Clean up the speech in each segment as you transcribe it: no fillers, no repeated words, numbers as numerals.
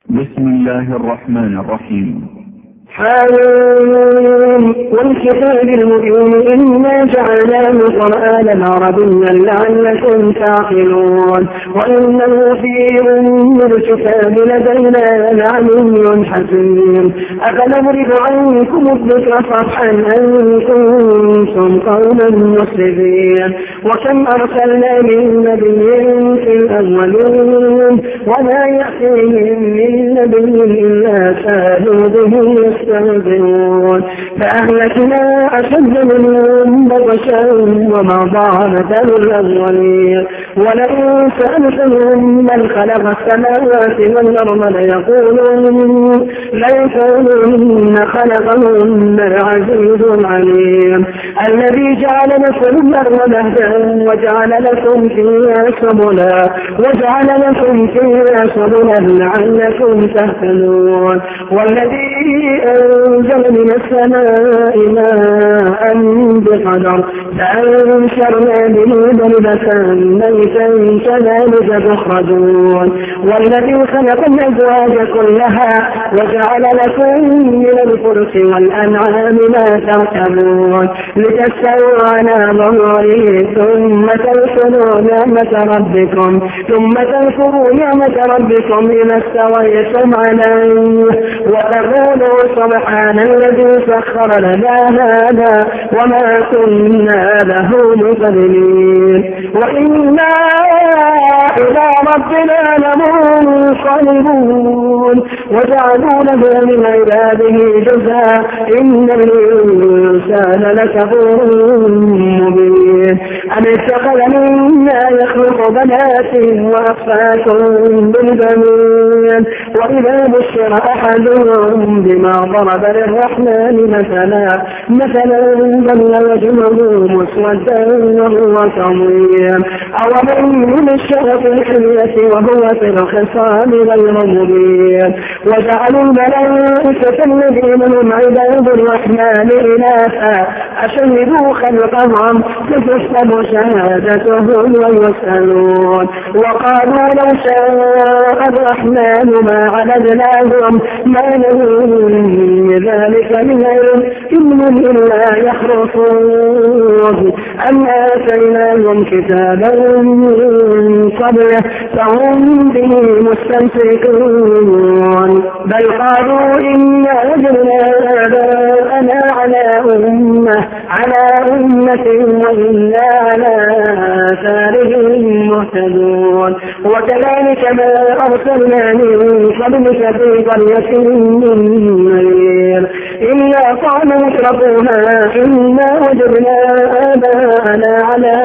بسم الله الرحمن الرحيم. حامين والكتاب المبين إنا جعلناه قرآنا عربيا لعلكم تعقلون وإنه في أم الكتاب لدينا لعلي حكيم أفنضرب عنكم الذكر صفحا أن كنتم قوما مسرفين وكم أرسلنا من نبي في الأولين وما يأتيهم من نبي إلا كانوا به يستهزئون فأهلكنا أشد منهم بطشا ومضى مثل الأولين ولئن سألتهم من خلق السماوات والأرض ليقولن خلقهن العزيز العليم الذي جعل لكم الأرض مهدا وجعل لكم فيها سبلا لعلكم تهتدون والذي أنزل من السماء ماء بقدر فأنشرنا به بلدة ميتا كذلك تخرجون والذي خلق الأزواج كلها وجعل لكم من الفلك والأنعام ما تركبون لتستووا على ظهره ثم تذكروا نعمة ربكم إذا استويتم عليه وتقولوا سبحان الذي سخر لنا هذا وما كنا له مقرنين وإنا إلى ربنا لمنقلبون وجعلوا له من عباده جزاء إن الإنسان لكفور مبين أم اتخذ مما يخلق بنات وأصفاكم بالبنين وإذا بشر أحدهم بما ضرب للرحمن مثلا ظل وجهه مسودا وهو كظيم أومن يبشر في الحلية وهو في الخصام غير مبين وجعلوا الملائكة الذين هم عباد الرحمن إناثا أشهدوا خلقهم فتكتب شهادتهم ويسألون وقالوا لو شاء الرحمن ما عبدناهم ما لهم ذلك من علم إنهم إلا يخرصون أم آتيناهم كتابا من قبله فهم به مستمسكون بل قالوا إنا وجدنا آباءنا على أمة وإنا على آثارهم مهتدون وكذلك ما أرسلنا من قبلك في قرية من نذير إلا قالوا اتركوها إنا وجدنا آباءنا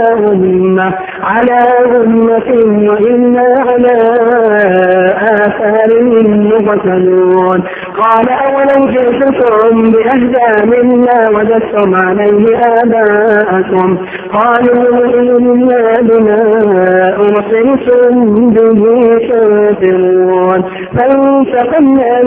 على أمة وإنا على آثارهم مقتدون قال أولو جئتكم بأهدى مما وجدتم عليه آباءكم قالوا إنا بما أرسلتم به كافرون فانتقمنا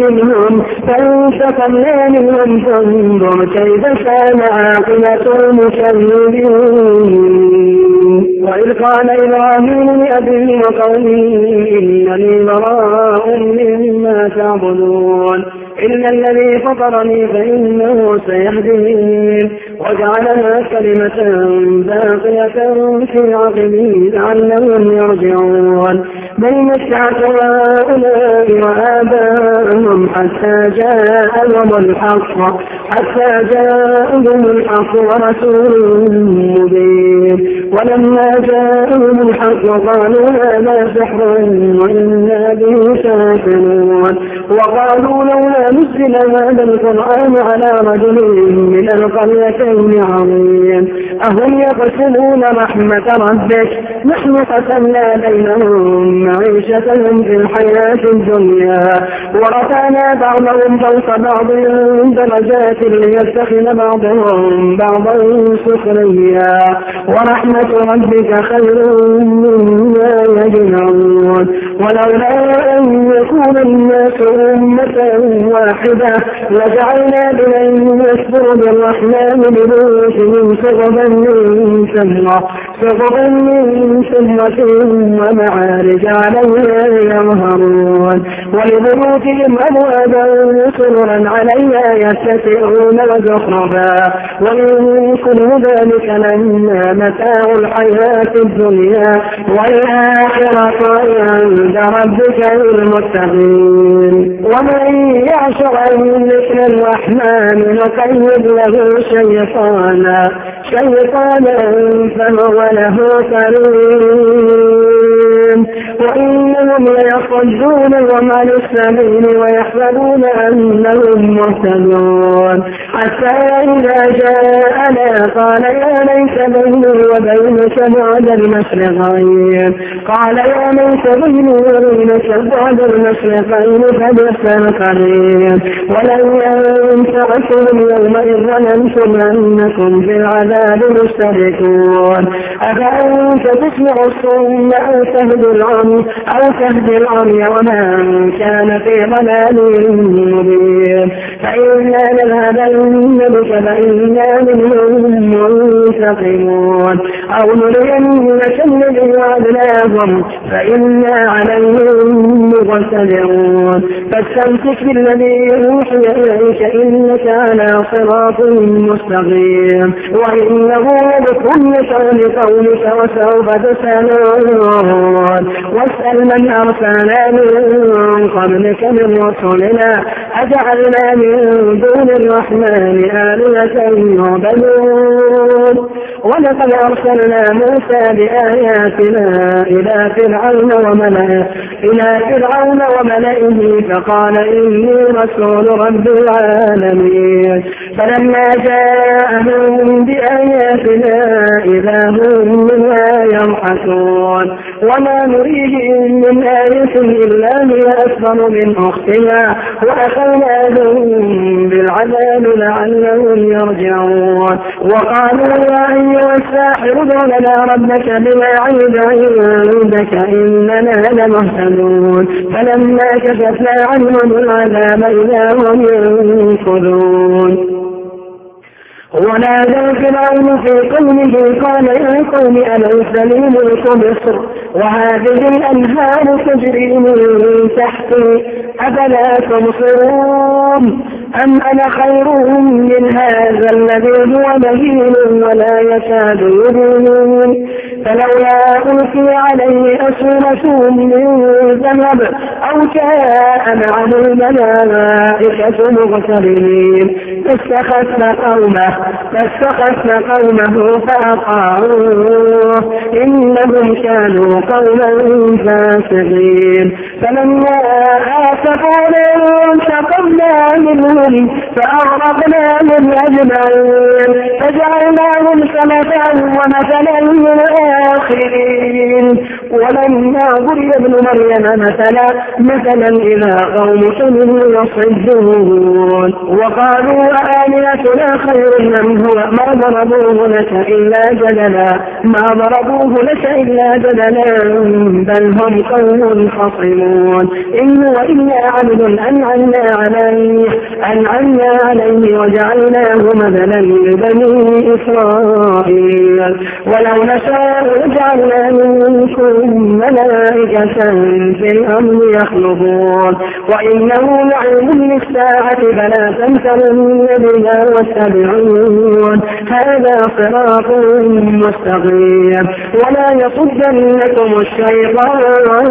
منهم فانظر كيف كان عاقبة المكذبين وإذ قال إبراهيم لأبيه وقومه إنني براء مما تعبدون إلا الذي فطرني فإنه سيهدين وجعلها كلمة باقية في عقبه لعلهم يرجعون بل متعت هؤلاء وآباءهم حتى جاءهم الحق ورسول مبين ولما جاءهم الحق قالوا هذا سحر وإنا به كافرون وقالوا لولا نزل هذا القرآن على رجل من القريتين عظيم أهم يقسمون رحمة ربك نحن قسمنا بينهم معيشتهم في الحياة الدنيا ورفعنا بعضهم فوق بعض درجات ليتخذ بعضهم بعضا سخريا ورحمة ربك خير مما يجمعون ولولا أن يكون الناس أمة واحدة لجعلنا لمن يكفر بالرحمن لبيوتهم سقفا من فضة ومعارج عليها يظهرون ولبيوتهم أبوابا سررا عليها يتكئون وزخرفا ومن كل ذلك لما متاع الحياة الدنيا والآخرة عند ربك للمتقين ومن يعش عن ذكر الرحمن نقيض له شيطانا فهو له قرين وإنهم ليصدونهم عن السبيل ويحسبون أنهم مهتدون حتى إذا جاءنا قال يا ليت بيني وبينك بعد المشرقين فبئس القرين ولن ينفعكم يومئذ ظننتم أنكم في العذاب مشتركون أفأنت تسمع الصم أو تهدي العمي ومن كان في ضلال مبين فإنا نذهبن بك فإنا منهم منتقمون أو نرينك الذي وعدناهم فإنا عليهم مقتدرون فاستمسك بالذي يوحي إليك إنك على صراط مستقيم وإنه لبكل قولك وسوف تسألون واسأل من أرسلنا من قبلك من رسلنا أجعلنا من دون الرحمن آلهة يعبدون ولقد أرسلنا موسى بآياتنا إلى فرعون وملئه فقال إني رسول رب العالمين فلما جاءهم بآياتنا إذا هم منها يضحكون وما نريهم من آية إلا هي أكبر من أختها وأخذناهم بالعذاب لعلهم يرجعون وقالوا يا أيها الساحر ادع لنا ربك بما عهد عندك إننا لمهتدون فلما كشفنا عنهم العذاب إذا هم ينكثون ونادى فرعون في قومه قال يا قوم أليس لي ملك مصر وهذه الأنهار تجري من تحتي أفلا تبصرون أم أنا خير من هذا الذي هو مهين ولا يكاد يبين فلولا ألقي عليه أسورة من ذهب أو جاء معه الملائكة مقترنين فاستخف قومه فأطاعوه إنهم كانوا قوما فاسقين فلما آسفونا انتقمنا منهم فأغرقناهم أجمعين فجعلناهم سلفا ومثلا للآخرين ولما ضرب ابن مريم مثلا إذا قومك منه يصدون وقالوا آلهتنا خير من هو ما ضربوه لك إلا جدلا بل هم قوم خصمون إن هو إلا عبد أنعمنا عليه وجعلناه مثلا لبني إسرائيل ولو نشاء جعلنا منكم ملائكة في الأرض يخلفون وإنه لعلم للساعة فلا تمترن بنا واتبعون هذا صراط مستقيم ولا يصدنكم الشيطان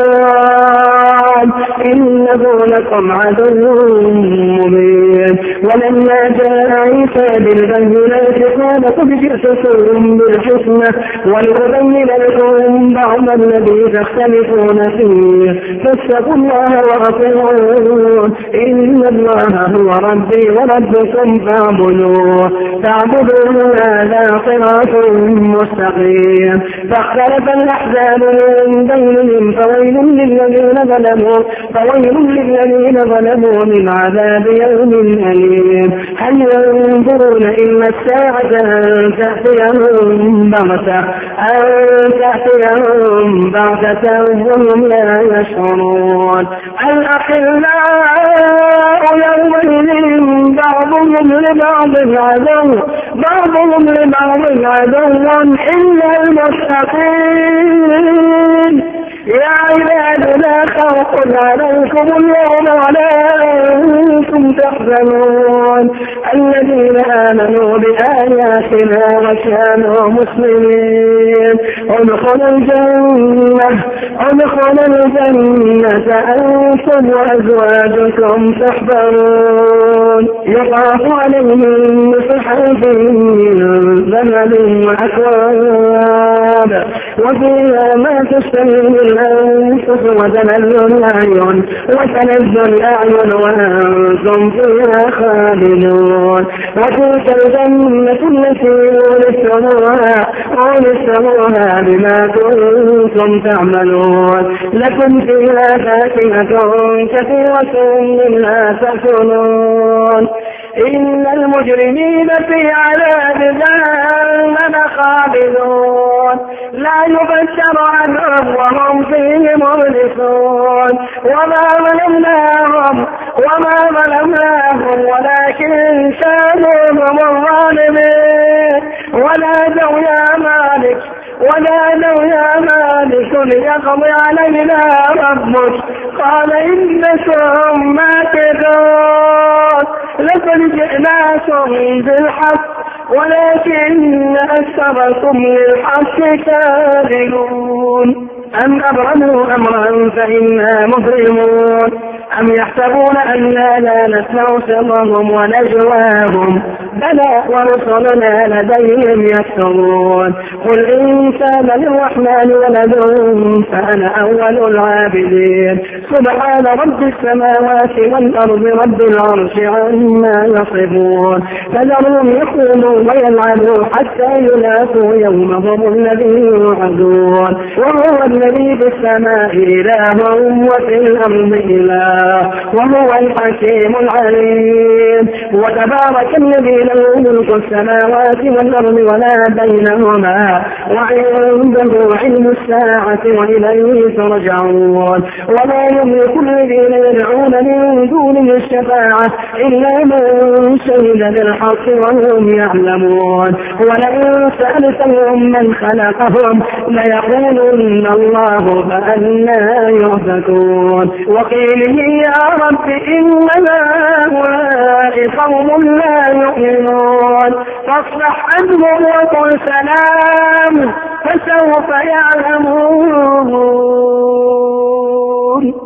إنه لكم عدو مبين ولما جاء عيسى بالبينات قال قد جئتكم بالحكمة ولأبين لكم بعض الذي تختلفون فيه فاتقوا الله وأطيعون إن الله هو ربي وربكم فاعبدوه هذا صراط مستقيم. فاختلف الأحزاب من بينهم فويل للذين ظلموا من عذاب يوم أليم. هل ينظرون إلا الساعة أن تأتيهم بغتة وهم لا يشعرون. الأخلاء يومئذ بعضهم لبعض عدو إلا المتقين. يا عباد لا خوف عليكم اليوم ولا أنتم تحزنون الذين آمنوا بآياتنا وكانوا مسلمين ادخلوا الجنة أنتم وأزواجكم تحبرون يطاف عليهم بصحف من ذهب وأكواب وفيها ما تشتهيه الأنفس وتلذ الأعين وأنتم فيها خالدون. وتلك الجنة التي أورثتموها بما كنتم تعملون لكم فيها فاكهة كثيرة منها تأكلون. إن المجرمين في عذاب جهنم خالدون لا يبشر عنهم وهم فيه مبلسون. وما ظلمناهم ولكن كانوا هم الظالمين. ونادوا يا مالك ليقضي علينا ربك قال إنكم ماكثون. لقد جئناكم بالحق ولكن أكثركم للحق كارهون. أم أبرموا أمرا فإنا مبرمون أم يحسبون أننا لا نسمع سرهم ونجواهم بلى ورسلنا لديهم يكتبون. قل إن كان للرحمن ولد فأنا أول العابدين. سبحان رب السماوات والأرض رب العرش عما يصفون. فذرهم يخوضوا ويلعبوا حتى يلاقوا يومهم الذي يوعدون. وهو الذي في السماء إله وفي الأرض إله وهو الحكيم العليم. وتبارك الذي له ملك السماوات والأرض وما بينهما وعنده علم الساعة وإليه ترجعون. ولا يملك الذين يدعون من دونه الشفاعة إلا من شهد بالحق وهم يعلمون. ولئن سألتهم من خلقهم ليقولن الله فأنى يؤفكون. وقيله يا رب إن هؤلاء قوم لا يؤمنون فاصفح عنهم وقل سلام فسوف يعلمون.